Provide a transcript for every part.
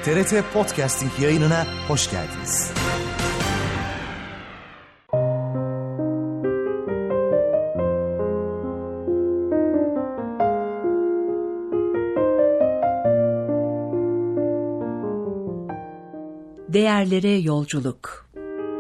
TRT Podcasting yayınına hoş geldiniz. Değerlere yolculuk.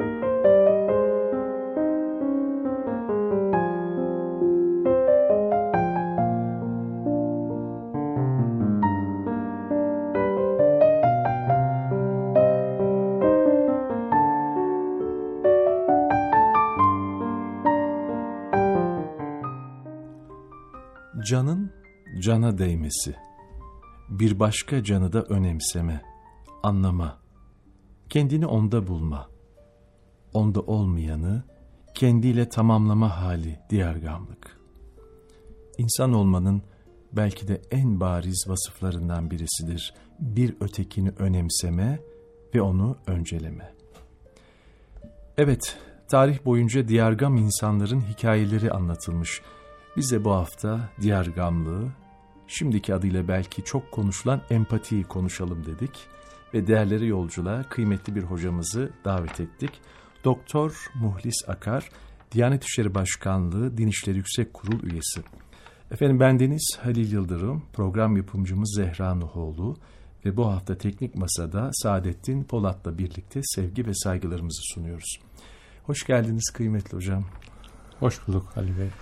Canın cana değmesi, bir başka canı da önemseme, anlama, kendini onda bulma, onda olmayanı kendiyle tamamlama hali diyargamlık. İnsan olmanın belki de en bariz vasıflarından birisidir bir ötekini önemseme ve onu önceleme. Evet, tarih boyunca diyargam insanların hikayeleri anlatılmış. Biz de bu hafta diyargamlığı, şimdiki adıyla belki çok konuşulan empatiyi konuşalım dedik ve değerlere yolculuğa kıymetli bir hocamızı davet ettik. Doktor Muhlis Akar, Diyanet İşleri Başkanlığı Din İşleri Yüksek Kurul üyesi. Efendim bendeniz Halil Yıldırım, program yapımcımız Zehra Nuhoğlu ve bu hafta Teknik Masa'da Saadettin Polat'la birlikte sevgi ve saygılarımızı sunuyoruz. Hoş geldiniz kıymetli hocam. Hoş bulduk Halil Bey.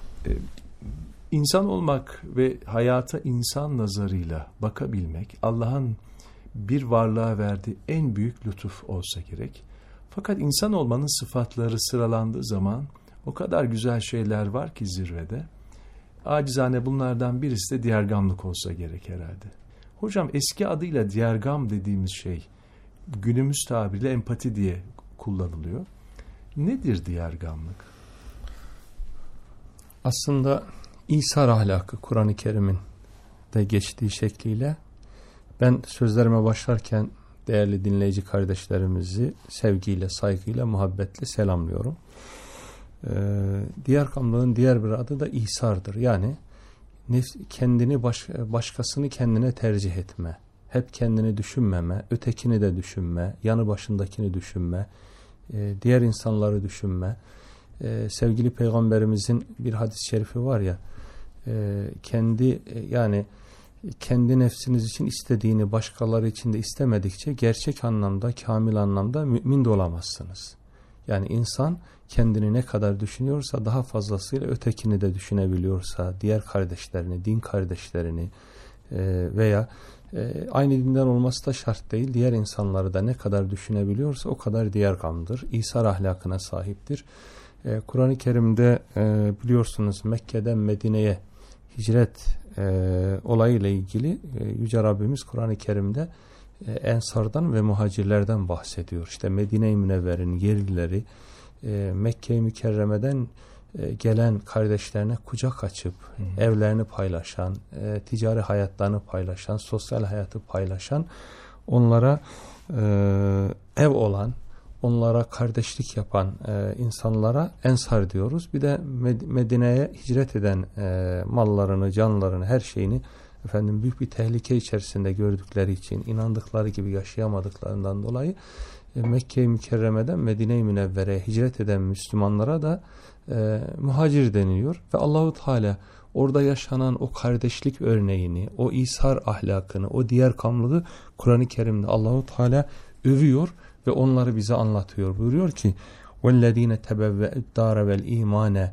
İnsan olmak ve hayata insan nazarıyla bakabilmek Allah'ın bir varlığa verdiği en büyük lütuf olsa gerek. Fakat insan olmanın sıfatları sıralandığı zaman o kadar güzel şeyler var ki zirvede. Acizane bunlardan birisi de diyargamlık olsa gerek herhalde. Hocam eski adıyla diyargam dediğimiz şey günümüz tabiriyle empati diye kullanılıyor. Nedir diyargamlık? Aslında İsar ahlakı Kur'an-ı Kerim'in de geçtiği şekliyle ben sözlerime başlarken değerli dinleyici kardeşlerimizi sevgiyle, saygıyla, muhabbetle selamlıyorum. Diyargamlığın diğer bir adı da İsar'dır. Yani kendini başkasını kendine tercih etme, hep kendini düşünmeme, ötekini de düşünme, yanı başındakini düşünme, diğer insanları düşünme. Sevgili Peygamberimizin bir hadis-i şerifi var ya, kendi nefsiniz için istediğini başkaları için de istemedikçe gerçek anlamda, kamil anlamda mümin de olamazsınız. Yani insan kendini ne kadar düşünüyorsa daha fazlasıyla ötekini de düşünebiliyorsa, diğer kardeşlerini, din kardeşlerini veya aynı dinden olması da şart değil, diğer insanları da ne kadar düşünebiliyorsa o kadar diyargamdır. İsar ahlakına sahiptir. Kur'an-ı Kerim'de biliyorsunuz Mekke'den Medine'ye hicret olayıyla ilgili Yüce Rabbimiz Kur'an-ı Kerim'de Ensardan ve muhacirlerden bahsediyor. İşte Medine-i Münevvere'nin yerlileri Mekke-i Mükerreme'den gelen kardeşlerine kucak açıp evlerini paylaşan, ticari hayatlarını paylaşan, sosyal hayatı paylaşan, onlara ev olan, onlara kardeşlik yapan insanlara ensar diyoruz. Bir de Medine'ye hicret eden mallarını, canlarını, her şeyini büyük bir tehlike içerisinde gördükleri için, inandıkları gibi yaşayamadıklarından dolayı Mekke-i Mükerreme'den Medine-i Münevvere'ye hicret eden Müslümanlara da muhacir deniliyor. Ve Allahu Teala orada yaşanan o kardeşlik örneğini, o İsar ahlakını, o diyargamlığı Kur'an-ı Kerim'de Allahu Teala övüyor ve onları bize anlatıyor. Buyuruyor ki وَالَّذ۪ينَ تَبَوَّئُ الدَّارَ وَالْا۪يمَانَ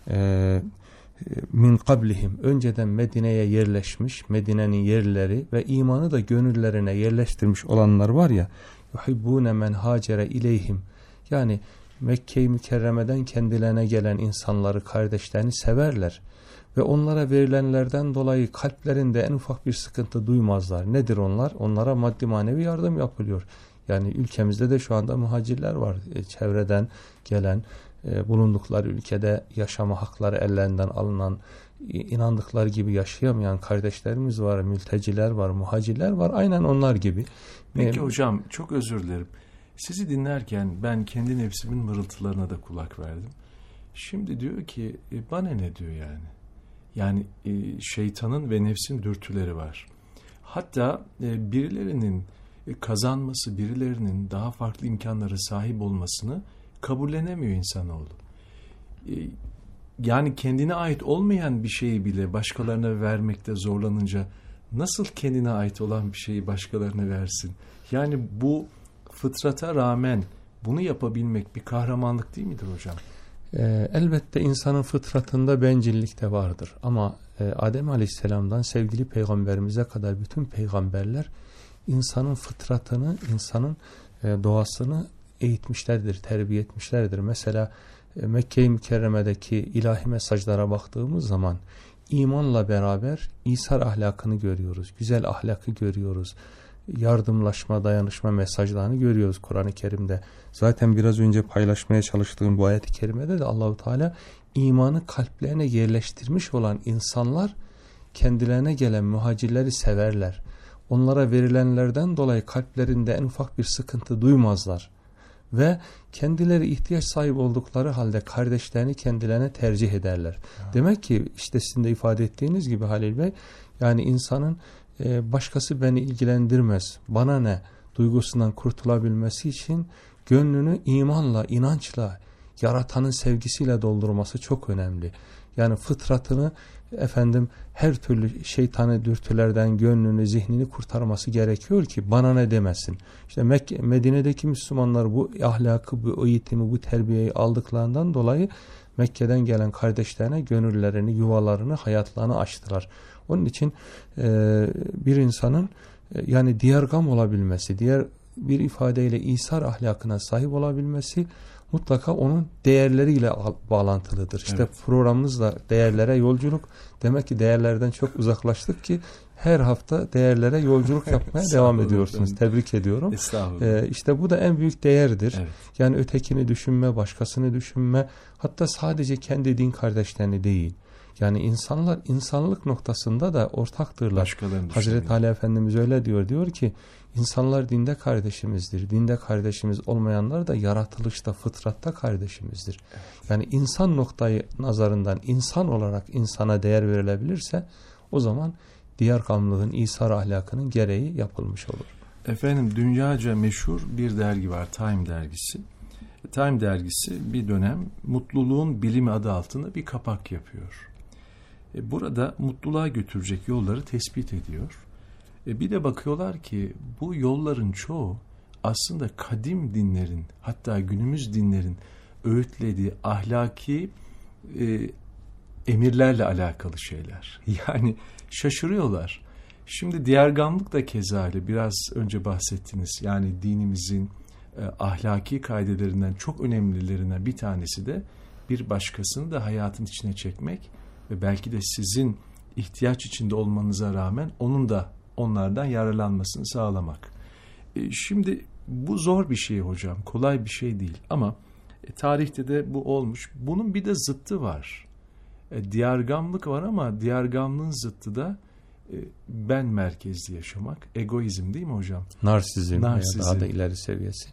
min qablihim, önceden Medine'ye yerleşmiş, Medine'nin yerlileri ve imanı da gönüllerine yerleştirmiş olanlar var ya, yuhibbune men hacere ileyhim, yani Mekke-i Mükerreme'den kendilerine gelen insanları, kardeşlerini severler ve onlara verilenlerden dolayı kalplerinde en ufak bir sıkıntı duymazlar. Nedir onlar? Onlara maddi manevi yardım yapılıyor. Yani ülkemizde de şu anda muhacirler var, çevreden gelen, bulundukları ülkede yaşama hakları ellerinden alınan, inandıkları gibi yaşayamayan kardeşlerimiz var, mülteciler var, muhacirler var, aynen onlar gibi. Peki hocam, çok özür dilerim. Sizi dinlerken ben kendi nefsimin mırıltılarına da kulak verdim. Şimdi diyor ki bana ne diyor yani? Yani şeytanın ve nefsin dürtüleri var. Hatta birilerinin kazanması, birilerinin daha farklı imkanlara sahip olmasını kabullenemiyor insanoğlu. Yani kendine ait olmayan bir şeyi bile başkalarına vermekte zorlanınca nasıl kendine ait olan bir şeyi başkalarına versin? Yani bu fıtrata rağmen bunu yapabilmek bir kahramanlık değil midir hocam? Elbette insanın fıtratında bencillik de vardır. Ama Adem Aleyhisselam'dan sevgili peygamberimize kadar bütün peygamberler insanın fıtratını, insanın doğasını eğitmişlerdir, terbiye etmişlerdir. Mesela Mekke-i Mükerreme'deki ilahi mesajlara baktığımız zaman imanla beraber İsar ahlakını görüyoruz, güzel ahlakı görüyoruz, yardımlaşma, dayanışma mesajlarını görüyoruz Kur'an-ı Kerim'de. Zaten biraz önce paylaşmaya çalıştığım bu ayet-i kerimede de Allahu Teala imanı kalplerine yerleştirmiş olan insanlar kendilerine gelen muhacirleri severler. Onlara verilenlerden dolayı kalplerinde en ufak bir sıkıntı duymazlar. Ve kendileri ihtiyaç sahibi oldukları halde kardeşlerini kendilerine tercih ederler. Demek ki işte sizin de ifade ettiğiniz gibi Halil Bey, yani insanın başkası beni ilgilendirmez, bana ne duygusundan kurtulabilmesi için gönlünü imanla, inançla, yaratanın sevgisiyle doldurması çok önemli. Yani fıtratını her türlü şeytani dürtülerden gönlünü, zihnini kurtarması gerekiyor ki bana ne demesin. İşte Medine'deki Müslümanlar bu ahlakı, bu eğitimi, bu terbiyeyi aldıklarından dolayı Mekke'den gelen kardeşlerine gönüllerini, yuvalarını, hayatlarını açtılar. Onun için bir insanın yani diyargam olabilmesi, diğer bir ifadeyle İsar ahlakına sahip olabilmesi mutlaka onun değerleriyle bağlantılıdır. İşte evet, programımız da değerlere yolculuk. Demek ki değerlerden çok uzaklaştık ki her hafta değerlere yolculuk yapmaya devam ediyorsunuz. Tebrik ediyorum. İşte bu da en büyük değerdir. Evet. Yani ötekini düşünme, başkasını düşünme, hatta sadece kendi din kardeşlerini değil. Yani insanlar insanlık noktasında da ortaktırlar. Hazreti Ali Efendimiz öyle diyor ki insanlar dinde kardeşimizdir. Dinde kardeşimiz olmayanlar da yaratılışta, fıtratta kardeşimizdir. Yani insan noktayı nazarından insan olarak insana değer verilebilirse o zaman diyargamlığın, İsar ahlakının gereği yapılmış olur. Efendim, dünyaca meşhur bir dergi var, Time dergisi. Time dergisi bir dönem mutluluğun bilimi adı altında bir kapak yapıyor. Burada mutluluğa götürecek yolları tespit ediyor. Bir de bakıyorlar ki bu yolların çoğu aslında kadim dinlerin, hatta günümüz dinlerin öğütlediği ahlaki emirlerle alakalı şeyler. Yani şaşırıyorlar. Şimdi diyargamlık da keza öyle, biraz önce bahsettiniz. Yani dinimizin ahlaki kaidelerinden çok önemlilerinden bir tanesi de bir başkasını da hayatın içine çekmek ve belki de sizin ihtiyaç içinde olmanıza rağmen onun da onlardan yararlanmasını sağlamak. Şimdi bu zor bir şey hocam, kolay bir şey değil ama tarihte de bu olmuş. Bunun bir de zıttı var. Diyargamlık var ama diyargamlığın zıttı da ben merkezli yaşamak, egoizm değil mi hocam? Narsizm. Daha da ileri seviyesi.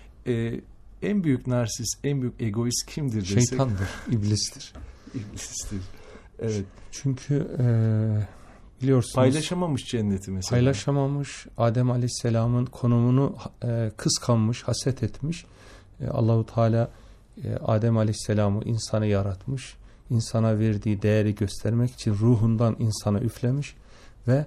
En büyük narsist, en büyük egoist kimdir desek? Şeytandır, iblistir. İblistir. Evet. Çünkü biliyorsunuz. Paylaşamamış cenneti mesela. Paylaşamamış, Adem Aleyhisselam'ın konumunu kıskanmış, haset etmiş. Allahu Teala Adem Aleyhisselam'ı insanı yaratmış. İnsana verdiği değeri göstermek için ruhundan insana üflemiş ve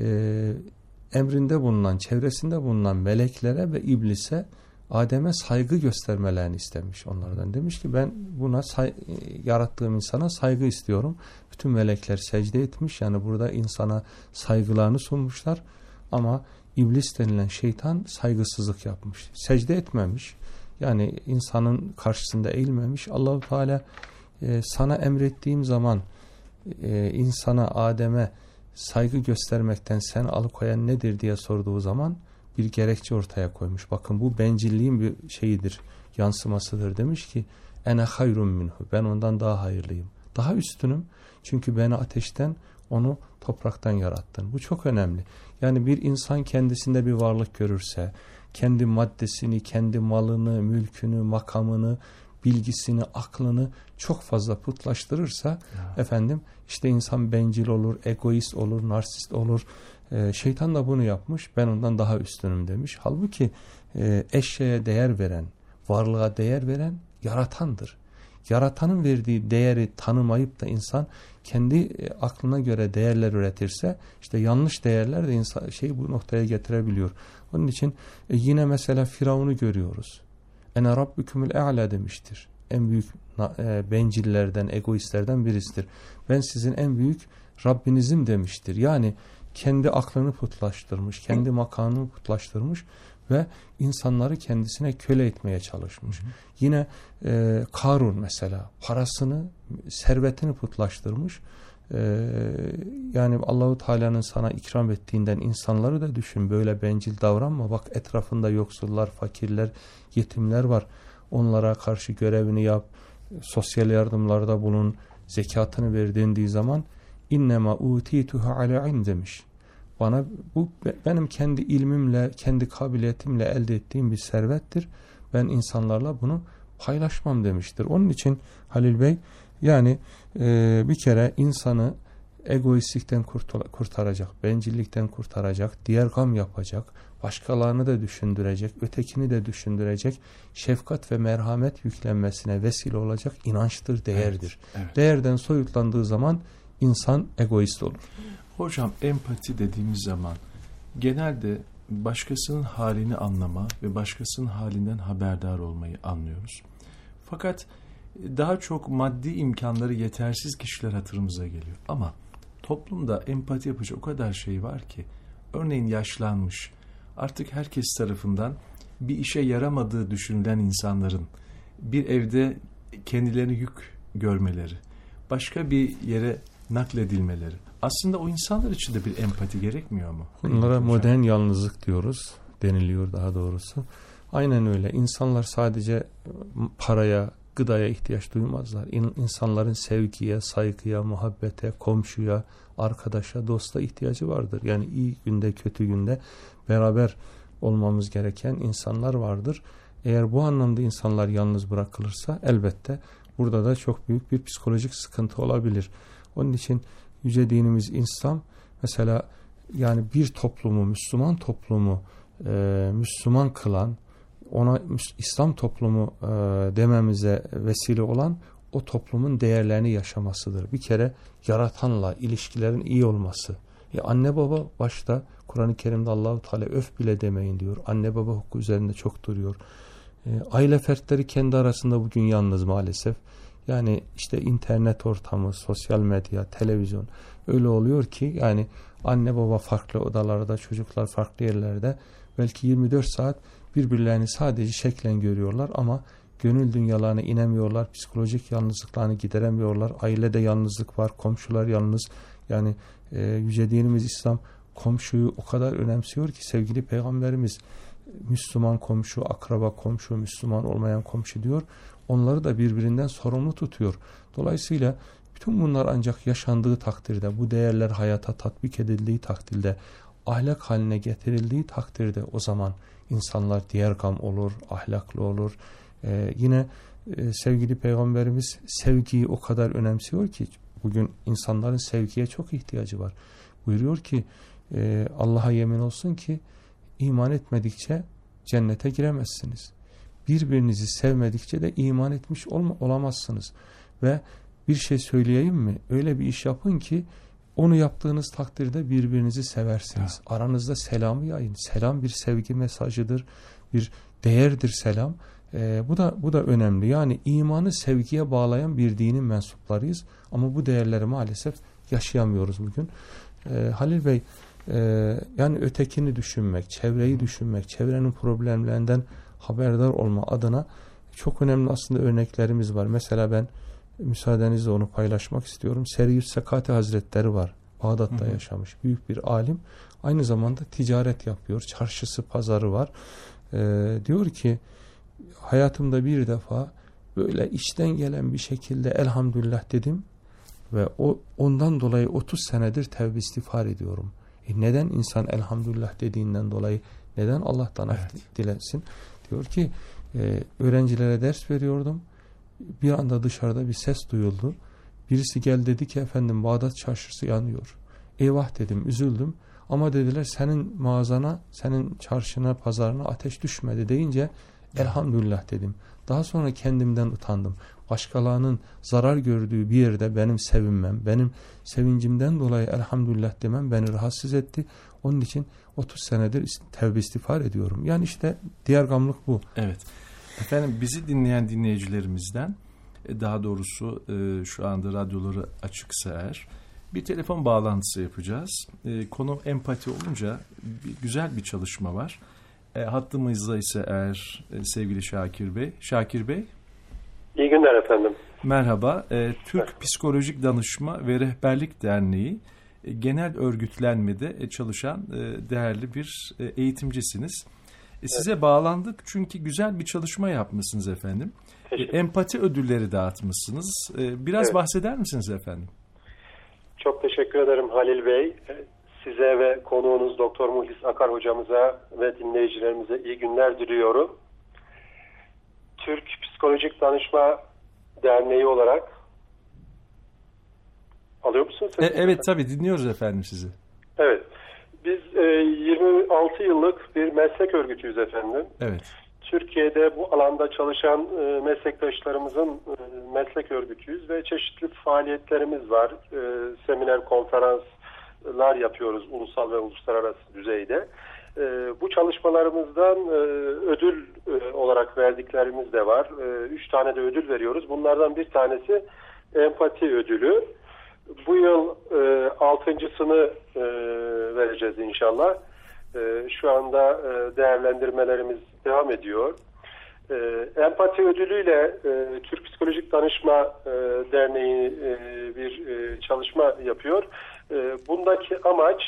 emrinde bulunan, çevresinde bulunan meleklere ve iblise Adem'e saygı göstermelerini istemiş onlardan. Demiş ki ben buna yarattığım insana saygı istiyorum. Bütün melekler secde etmiş. Yani burada insana saygılarını sunmuşlar. Ama iblis denilen şeytan saygısızlık yapmış. Secde etmemiş. Yani insanın karşısında eğilmemiş. Allah-u Teala sana emrettiğim zaman insana, Adem'e saygı göstermekten sen alıkoyan nedir diye sorduğu zaman bir gerekçe ortaya koymuş. Bakın bu bencilliğin bir şeyidir, yansımasıdır. Demiş ki ene hayrun minhu, ben ondan daha hayırlıyım. Daha üstünüm çünkü beni ateşten, onu topraktan yarattın. Bu çok önemli. Yani bir insan kendisinde bir varlık görürse, kendi maddesini, kendi malını, mülkünü, makamını, bilgisini, aklını çok fazla putlaştırırsa işte insan bencil olur, egoist olur, narsist olur, Şeytan da bunu yapmış, ben ondan daha üstünüm demiş. Halbuki eşyaya değer veren, varlığa değer veren yaratandır. Yaratanın verdiği değeri tanımayıp da insan kendi aklına göre değerler üretirse, işte yanlış değerler de insan bu noktaya getirebiliyor. Onun için yine mesela Firavun'u görüyoruz. Ene rabbükümül e'la demiştir. En büyük bencillerden, egoistlerden birisidir. Ben sizin en büyük Rabbinizim demiştir. Yani kendi aklını putlaştırmış, kendi makamını putlaştırmış ve insanları kendisine köle etmeye çalışmış. Yine Karun mesela parasını, servetini putlaştırmış. Yani Allahu Teala'nın sana ikram ettiğinden insanları da düşün, böyle bencil davranma. Bak etrafında yoksullar, fakirler, yetimler var. Onlara karşı görevini yap, sosyal yardımlarda bulun, zekatını ver dendiği zaman innema utituhu ala ilm demiş. Bana bu benim kendi ilmimle, kendi kabiliyetimle elde ettiğim bir servettir. Ben insanlarla bunu paylaşmam demiştir. Onun için Halil Bey yani bir kere insanı egoistlikten kurtaracak, bencillikten kurtaracak, diğer gam yapacak, başkalarını da düşündürecek, ötekini de düşündürecek, şefkat ve merhamet yüklenmesine vesile olacak inançtır, değerdir. Evet, evet. Değerden soyutlandığı zaman insan egoist olur. Hocam empati dediğimiz zaman genelde başkasının halini anlama ve başkasının halinden haberdar olmayı anlıyoruz. Fakat daha çok maddi imkanları yetersiz kişiler hatırımıza geliyor. Ama toplumda empati yapacak o kadar şey var ki, örneğin yaşlanmış, artık herkes tarafından bir işe yaramadığı düşünülen insanların bir evde kendilerini yük görmeleri, başka bir yere nakledilmeleri, aslında o insanlar için de bir empati gerekmiyor mu? Bunlara modern yalnızlık diyoruz, deniliyor daha doğrusu. Aynen öyle. İnsanlar sadece paraya, gıdaya ihtiyaç duymazlar. İnsanların sevgiye, saygıya, muhabbete, komşuya, arkadaşa, dosta ihtiyacı vardır. Yani iyi günde, kötü günde beraber olmamız gereken insanlar vardır. Eğer bu anlamda insanlar yalnız bırakılırsa elbette burada da çok büyük bir psikolojik sıkıntı olabilir. Onun için yüce dinimiz İslam mesela yani bir toplumu, Müslüman toplumu Müslüman kılan, ona İslam toplumu dememize vesile olan o toplumun değerlerini yaşamasıdır. Bir kere yaratanla ilişkilerin iyi olması. Anne baba başta Kur'an-ı Kerim'de Allahu Teala öf bile demeyin diyor. Anne baba hukuku üzerinde çok duruyor. Aile fertleri kendi arasında bugün yalnız maalesef. Yani işte internet ortamı, sosyal medya, televizyon öyle oluyor ki yani anne baba farklı odalarda, çocuklar farklı yerlerde belki 24 saat birbirlerini sadece şeklen görüyorlar ama gönül dünyalarına inemiyorlar, psikolojik yalnızlıklarını gideremiyorlar. Ailede yalnızlık var, komşular yalnız. Yani yüce dinimiz İslam komşuyu o kadar önemsiyor ki sevgili Peygamberimiz Müslüman komşu, akraba komşu, Müslüman olmayan komşu diyor. Onları da birbirinden sorumlu tutuyor. Dolayısıyla bütün bunlar ancak yaşandığı takdirde, bu değerler hayata tatbik edildiği takdirde, ahlak haline getirildiği takdirde o zaman insanlar diğer gam olur, ahlaklı olur. Yine sevgili Peygamberimiz sevgiyi o kadar önemsiyor ki bugün insanların sevgiye çok ihtiyacı var. Buyuruyor ki Allah'a yemin olsun ki iman etmedikçe cennete giremezsiniz. Birbirinizi sevmedikçe de iman etmiş olamazsınız. Ve bir şey söyleyeyim mi? Öyle bir iş yapın ki onu yaptığınız takdirde birbirinizi seversiniz. Aranızda selamı yayın. Selam bir sevgi mesajıdır. Bir değerdir selam. Bu da önemli. Yani imanı sevgiye bağlayan bir dinin mensuplarıyız. Ama bu değerleri maalesef yaşayamıyoruz bugün. Halil Bey yani ötekini düşünmek, çevreyi düşünmek, çevrenin problemlerinden haberdar olma adına çok önemli aslında örneklerimiz var. Mesela ben müsaadenizle onu paylaşmak istiyorum. Seriyüs Sekati Hazretleri var. Bağdat'ta yaşamış büyük bir alim. Aynı zamanda ticaret yapıyor. Çarşısı, pazarı var. Diyor ki hayatımda bir defa böyle içten gelen bir şekilde elhamdülillah dedim ve ondan dolayı 30 senedir tevbe istiğfar ediyorum. Neden insan elhamdülillah dediğinden dolayı neden Allah'tan af dilesin? Diyor ki öğrencilere ders veriyordum. Bir anda dışarıda bir ses duyuldu. Birisi gel dedi ki efendim Bağdat çarşısı yanıyor. Eyvah dedim, üzüldüm. Ama dediler senin mağazana, senin çarşına, pazarına ateş düşmedi deyince elhamdülillah dedim. Daha sonra kendimden utandım. Başkalarının zarar gördüğü bir yerde benim sevinmem, benim sevincimden dolayı elhamdülillah demem beni rahatsız etti. Onun için 30 senedir tevbe istiğfar ediyorum. Yani işte diyargamlık bu. Evet. Efendim bizi dinleyen dinleyicilerimizden, daha doğrusu şu anda radyoları açıksa eğer, bir telefon bağlantısı yapacağız. Konu empati olunca güzel bir çalışma var. Hattımızda ise eğer sevgili Şakir Bey. Şakir Bey. İyi günler efendim. Merhaba. Türk Psikolojik Danışma ve Rehberlik Derneği genel örgütlenmede çalışan değerli bir eğitimcisiniz. Size bağlandık çünkü güzel bir çalışma yapmışsınız efendim. Empati ödülleri dağıtmışsınız. Biraz bahseder misiniz efendim? Çok teşekkür ederim Halil Bey. Size ve konuğunuz Doktor Muhlis Akar hocamıza ve dinleyicilerimize iyi günler diliyorum. Türk Psikolojik Danışma Derneği olarak alıyor musunuz? Evet tabii dinliyoruz efendim sizi. Evet. Biz 26 yıllık bir meslek örgütüyüz efendim. Evet. Türkiye'de bu alanda çalışan meslektaşlarımızın meslek örgütüyüz ve çeşitli faaliyetlerimiz var. Seminer, konferanslar yapıyoruz ulusal ve uluslararası düzeyde. Bu çalışmalarımızdan ödül olarak verdiklerimiz de var. 3 tane de ödül veriyoruz. Bunlardan bir tanesi empati ödülü. Bu yıl 6.sını vereceğiz inşallah. Şu anda değerlendirmelerimiz devam ediyor. Empati ödülüyle Türk Psikolojik Danışma Derneği bir çalışma yapıyor. Bundaki amaç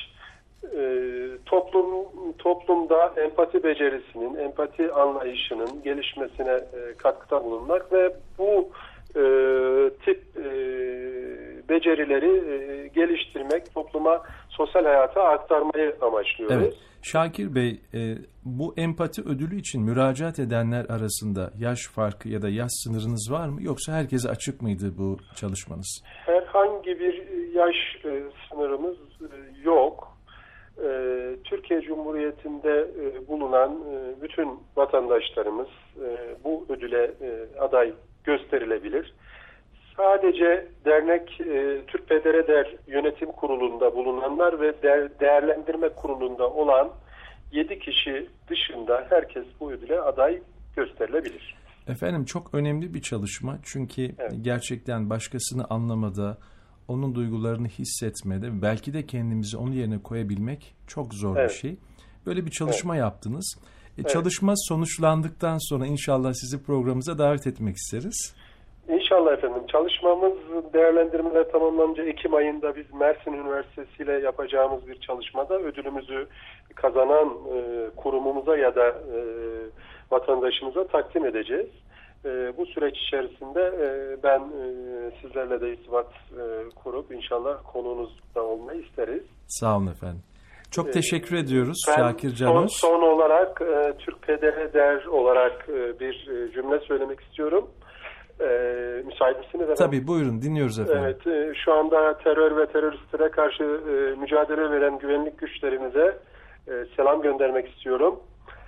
toplumda empati becerisinin, empati anlayışının gelişmesine katkıda bulunmak ve bu tip becerileri geliştirmek, topluma, sosyal hayata aktarmayı amaçlıyoruz. Evet. Şakir Bey, bu empati ödülü için müracaat edenler arasında yaş farkı ya da yaş sınırınız var mı? Yoksa herkese açık mıydı bu çalışmanız? Herhangi bir yaş sınırımız yok. Türkiye Cumhuriyeti'nde bulunan bütün vatandaşlarımız bu ödüle aday gösterilebilir. Sadece dernek Türk PDR Yönetim Kurulu'nda bulunanlar ve değerlendirme kurulunda olan 7 kişi dışında herkes bu ödüle aday gösterilebilir. Efendim çok önemli bir çalışma çünkü gerçekten başkasını anlamada, onun duygularını hissetmede, belki de kendimizi onun yerine koyabilmek çok zor bir şey. Böyle bir çalışma yaptınız. Çalışma sonuçlandıktan sonra inşallah sizi programımıza davet etmek isteriz. İnşallah efendim. Çalışmamız değerlendirmeler tamamlanınca Ekim ayında biz Mersin Üniversitesi ile yapacağımız bir çalışmada ödülümüzü kazanan kurumumuza ya da vatandaşımıza takdim edeceğiz. Bu süreç içerisinde ben sizlerle de irtibat kurup inşallah konuğunuz da olmayı isteriz. Sağ olun efendim. Çok teşekkür ediyoruz Şakir Canos. Son olarak Türk PDR olarak bir cümle söylemek istiyorum. Müsait misiniz efendim? Tabii buyurun dinliyoruz efendim. Evet, şu anda terör ve teröristlere karşı mücadele veren güvenlik güçlerimize selam göndermek istiyorum.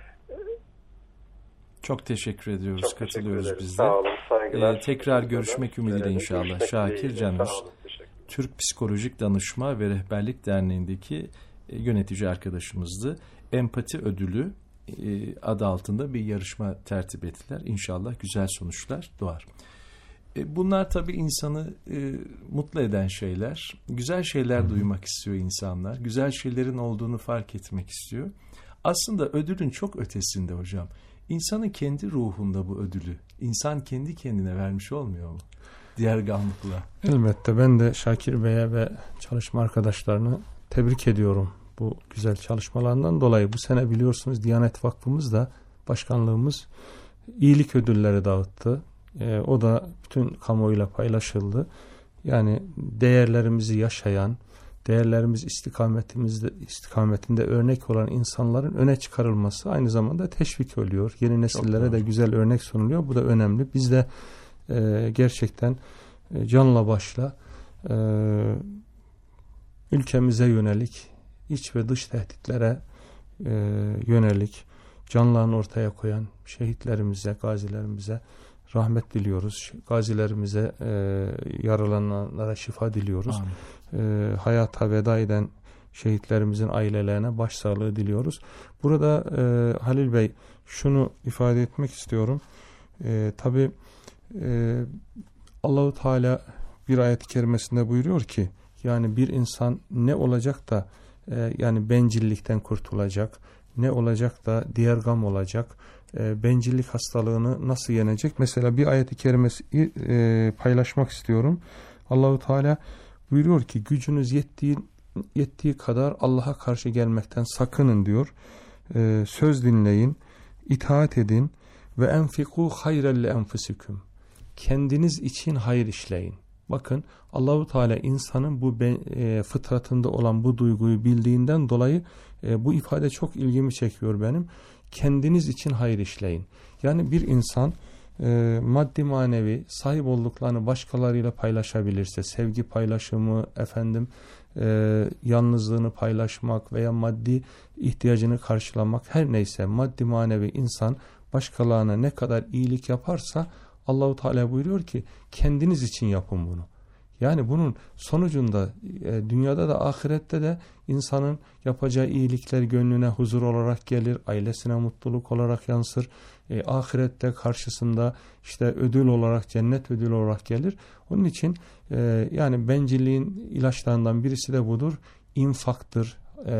Çok teşekkür ediyoruz. Çok katılıyoruz biz de. Sağ olun, saygılar. Tekrar görüşmek ümidiyle inşallah. Görüşmek Şakir dileğiyle. Canos, Türk Psikolojik Danışma ve Rehberlik Derneği'ndeki yönetici arkadaşımızdı. Empati ödülü adı altında bir yarışma tertip ettiler. İnşallah güzel sonuçlar doğar. Bunlar tabii insanı mutlu eden şeyler. Güzel şeyler duymak istiyor insanlar. Güzel şeylerin olduğunu fark etmek istiyor. Aslında ödülün çok ötesinde hocam. İnsanın kendi ruhunda bu ödülü. İnsan kendi kendine vermiş olmuyor mu? Diyargamlıkla. Elbette ben de Şakir Bey'e ve çalışma arkadaşlarını tebrik ediyorum. Bu güzel çalışmalarından dolayı bu sene biliyorsunuz Diyanet Vakfımız da başkanlığımız iyilik ödülleri dağıttı. O da bütün kamuoyuyla paylaşıldı. Yani değerlerimizi yaşayan, değerlerimiz istikametinde örnek olan insanların öne çıkarılması aynı zamanda teşvik oluyor. Yeni nesillere de güzel örnek sunuluyor. Bu da önemli. Biz de gerçekten canla başla ülkemize yönelik iç ve dış tehditlere yönelik canlarını ortaya koyan şehitlerimize, gazilerimize rahmet diliyoruz. Gazilerimize, yaralananlara şifa diliyoruz. Hayata veda eden şehitlerimizin ailelerine başsağlığı diliyoruz. Burada Halil Bey şunu ifade etmek istiyorum. Tabii Allah-u Teala bir ayet-i kerimesinde buyuruyor ki, yani bir insan ne olacak da yani bencillikten kurtulacak, ne olacak da diğergam olacak, bencillik hastalığını nasıl yenecek? Mesela bir ayet-i kerimesi paylaşmak istiyorum. Allah-u Teala buyuruyor ki, gücünüz yettiği kadar Allah'a karşı gelmekten sakının diyor. Söz dinleyin, itaat edin ve enfiku hayren li enfusikum. Kendiniz için hayır işleyin. Bakın, Allah-u Teala insanın bu fıtratında olan bu duyguyu bildiğinden dolayı bu ifade çok ilgimi çekiyor benim. Kendiniz için hayır işleyin. Yani bir insan maddi manevi sahip olduklarını başkalarıyla paylaşabilirse, sevgi paylaşımı, yalnızlığını paylaşmak veya maddi ihtiyacını karşılamak, her neyse maddi manevi insan başkalarına ne kadar iyilik yaparsa Allah-u Teala buyuruyor ki kendiniz için yapın bunu. Yani bunun sonucunda dünyada da ahirette de insanın yapacağı iyilikler gönlüne huzur olarak gelir, ailesine mutluluk olarak yansır. Ahirette karşısında işte ödül olarak, cennet ödülü olarak gelir. Onun için yani bencilliğin ilaçlarından birisi de budur. İnfaktır,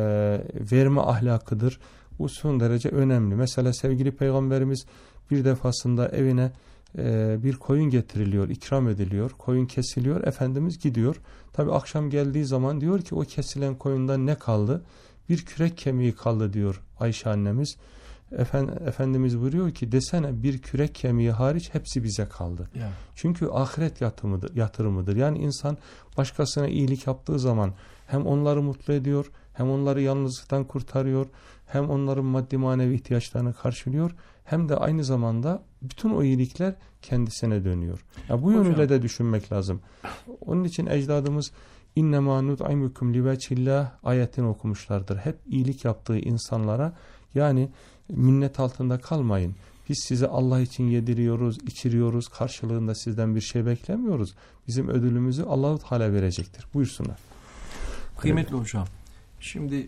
verme ahlakıdır. Bu son derece önemli. Mesela sevgili Peygamberimiz bir defasında evine bir koyun getiriliyor, ikram ediliyor. Koyun kesiliyor, Efendimiz gidiyor. Tabi akşam geldiği zaman diyor ki, o kesilen koyundan ne kaldı? Bir kürek kemiği kaldı diyor Ayşe annemiz. Efendimiz buyuruyor ki, desene bir kürek kemiği hariç hepsi bize kaldı. Yeah. Çünkü ahiret yatırımıdır. Yani insan başkasına iyilik yaptığı zaman hem onları mutlu ediyor, hem onları yalnızlıktan kurtarıyor, hem onların maddi manevi ihtiyaçlarını karşılıyor, hem de aynı zamanda bütün o iyilikler kendisine dönüyor. Ya bu yönüyle de düşünmek lazım. Onun için ecdadımız İnnemâ nut'imukum liveçillah ayetini okumuşlardır. Hep iyilik yaptığı insanlara, yani minnet altında kalmayın. Biz size Allah için yediriyoruz, içiriyoruz. Karşılığında sizden bir şey beklemiyoruz. Bizim ödülümüzü Allah-u Teala verecektir. Buyursunlar. Kıymetli hocam, şimdi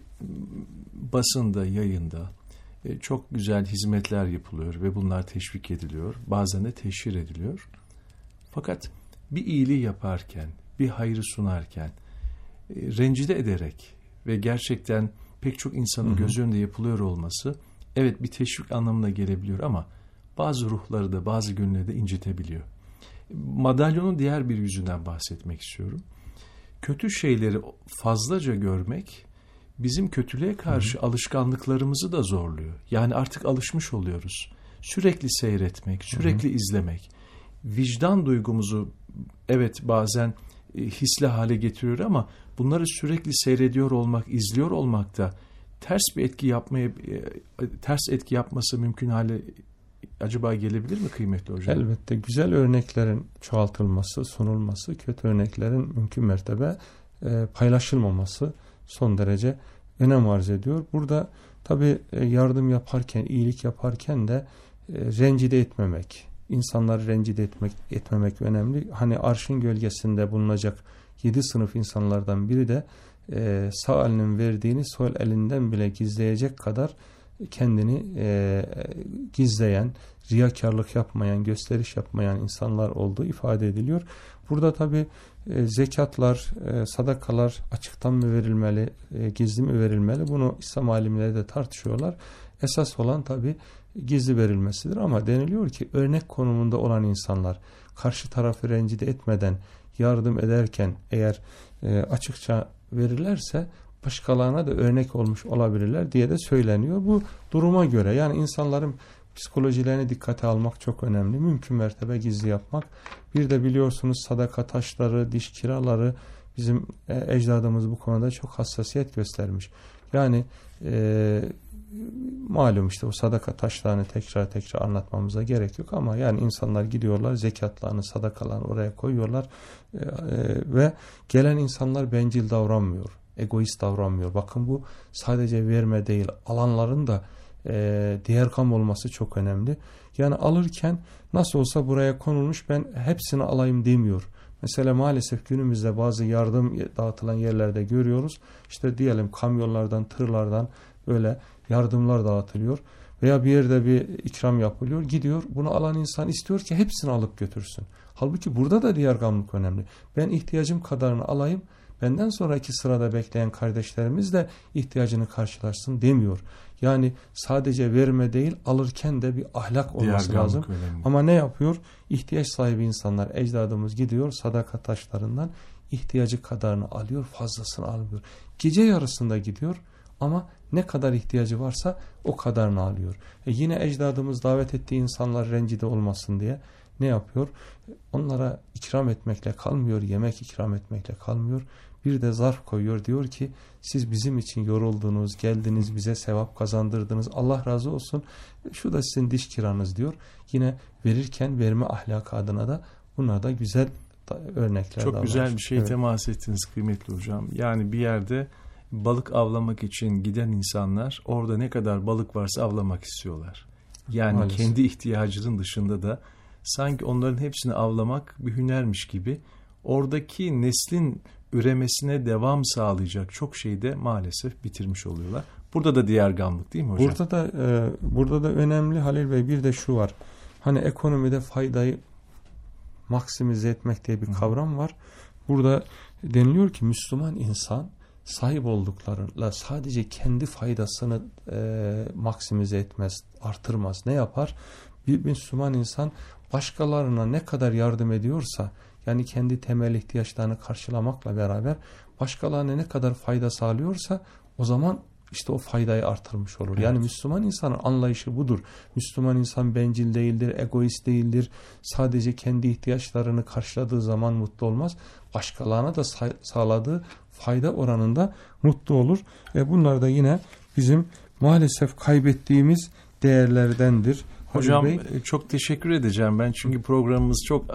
basında, yayında çok güzel hizmetler yapılıyor ve bunlar teşvik ediliyor. Bazen de teşhir ediliyor. Fakat bir iyiliği yaparken, bir hayrı sunarken rencide ederek ve gerçekten pek çok insanın göz önünde yapılıyor olması, evet bir teşvik anlamına gelebiliyor ama bazı ruhları da, bazı gönülleri de incitebiliyor. Madalyonun diğer bir yüzünden bahsetmek istiyorum. Kötü şeyleri fazlaca görmek bizim kötülüğe karşı alışkanlıklarımızı da zorluyor. Yani artık alışmış oluyoruz. Sürekli seyretmek, sürekli izlemek. Vicdan duygumuzu evet bazen hisli hale getiriyor ama bunları sürekli seyrediyor olmak, izliyor olmak da ters etki yapması mümkün hale acaba gelebilir mi kıymetli hocam? Elbette güzel örneklerin çoğaltılması, sunulması, kötü örneklerin mümkün mertebe paylaşılmaması son derece önem arz ediyor. Burada tabii yardım yaparken, iyilik yaparken de rencide etmemek, insanları rencide etmemek önemli. Hani arşın gölgesinde bulunacak 7 sınıf insanlardan biri de sağ elinin verdiğini sol elinden bile gizleyecek kadar kendini gizleyen, riyakarlık yapmayan, gösteriş yapmayan insanlar olduğu ifade ediliyor. Burada tabi zekatlar, sadakalar açıktan mı verilmeli, gizli mi verilmeli? Bunu İslam alimleri de tartışıyorlar. Esas olan tabi gizli verilmesidir ama deniliyor ki örnek konumunda olan insanlar karşı tarafı rencide etmeden yardım ederken eğer açıkça verirlerse başkalarına da örnek olmuş olabilirler diye de söyleniyor. Bu duruma göre, yani insanların psikolojilerini dikkate almak çok önemli. Mümkün mertebe gizli yapmak. Bir de biliyorsunuz sadaka taşları, diş kiraları, bizim ecdadımız bu konuda çok hassasiyet göstermiş. Yani malum işte o sadaka taşlarını tekrar anlatmamıza gerek yok ama yani insanlar gidiyorlar, zekatlarını, sadakalarını oraya koyuyorlar ve gelen insanlar bencil davranmıyor. egoist davranmıyor. Bakın bu sadece verme değil, alanların da diğergam olması çok önemli. Yani alırken nasıl olsa buraya konulmuş, ben hepsini alayım demiyor. Mesela maalesef günümüzde bazı yardım dağıtılan yerlerde görüyoruz. İşte diyelim kamyonlardan, tırlardan böyle yardımlar dağıtılıyor. Veya bir yerde bir ikram yapılıyor. Gidiyor, bunu alan insan istiyor ki hepsini alıp götürsün. Halbuki burada da diğergamlık önemli. Ben ihtiyacım kadarını alayım, benden sonraki sırada bekleyen kardeşlerimiz de ihtiyacını karşılaşsın demiyor. Yani sadece verme değil, alırken de bir ahlak olması lazım. Önemli. Ama ne yapıyor? İhtiyaç sahibi insanlar, ecdadımız gidiyor sadaka taşlarından ihtiyacı kadarını alıyor, fazlasını almıyor. Gece yarısında gidiyor ama ne kadar ihtiyacı varsa o kadarını alıyor. Yine ecdadımız davet ettiği insanlar rencide olmasın diye ne yapıyor? Onlara ikram etmekle kalmıyor, yemek ikram etmekle kalmıyor. Bir de zarf koyuyor, diyor ki siz bizim için yoruldunuz, geldiniz, bize sevap kazandırdınız, Allah razı olsun, şu da sizin diş kiranız diyor. Yine verirken verme ahlakı adına da bunlar da güzel örnekler. Çok güzel bir şeye temas ettiniz kıymetli hocam. Yani bir yerde balık avlamak için giden insanlar orada ne kadar balık varsa avlamak istiyorlar. Yani maalesef kendi ihtiyacının dışında da sanki onların hepsini avlamak bir hünermiş gibi oradaki neslin üremesine devam sağlayacak çok şeyi de maalesef bitirmiş oluyorlar. Burada da diğergamlık değil mi hocam? Burada da önemli Halil Bey, bir de şu var. Hani ekonomide faydayı maksimize etmek diye bir kavram var. Burada deniliyor ki Müslüman insan sahip olduklarıyla sadece kendi faydasını maksimize etmez, artırmaz. Ne yapar? Bir Müslüman insan başkalarına ne kadar yardım ediyorsa, yani kendi temel ihtiyaçlarını karşılamakla beraber başkalarına ne kadar fayda sağlıyorsa o zaman işte o faydayı artırmış olur. Evet. Yani Müslüman insanın anlayışı budur. Müslüman insan bencil değildir, egoist değildir. Sadece kendi ihtiyaçlarını karşıladığı zaman mutlu olmaz. Başkalarına da sağladığı fayda oranında mutlu olur. Ve bunlar da yine bizim maalesef kaybettiğimiz değerlerdendir. Hocam çok teşekkür edeceğim ben, çünkü programımız çok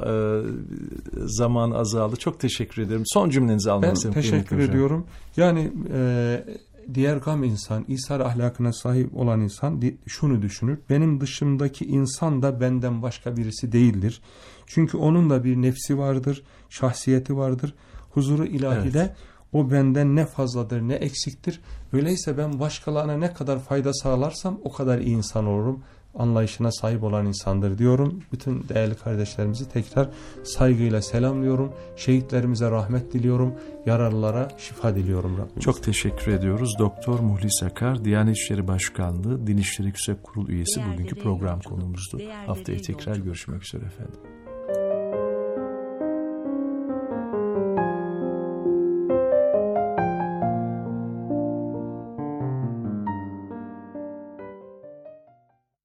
zaman azaldı. Çok teşekkür ederim. Son cümlenizi almak istedim. Ben teşekkür ediyorum. Yani diğergam insan, İsar ahlakına sahip olan insan şunu düşünür: benim dışımdaki insan da benden başka birisi değildir. Çünkü onun da bir nefsi vardır, şahsiyeti vardır. Huzuru ilahide evet, o benden ne fazladır ne eksiktir. Öyleyse ben başkalarına ne kadar fayda sağlarsam o kadar iyi insan olurum anlayışına sahip olan insandır diyorum. Bütün değerli kardeşlerimizi tekrar saygıyla selamlıyorum. Şehitlerimize rahmet diliyorum. Yaralılara şifa diliyorum Rabbimiz. Çok teşekkür ediyoruz. Doktor Muhlis Akar, Diyanet İşleri Başkanlığı Din İşleri Yüksek Kurulu üyesi bugünkü program konumuzdu. Haftaya tekrar görüşmek üzere efendim.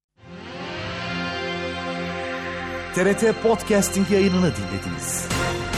TRT Podcasting yayınını dinlediniz.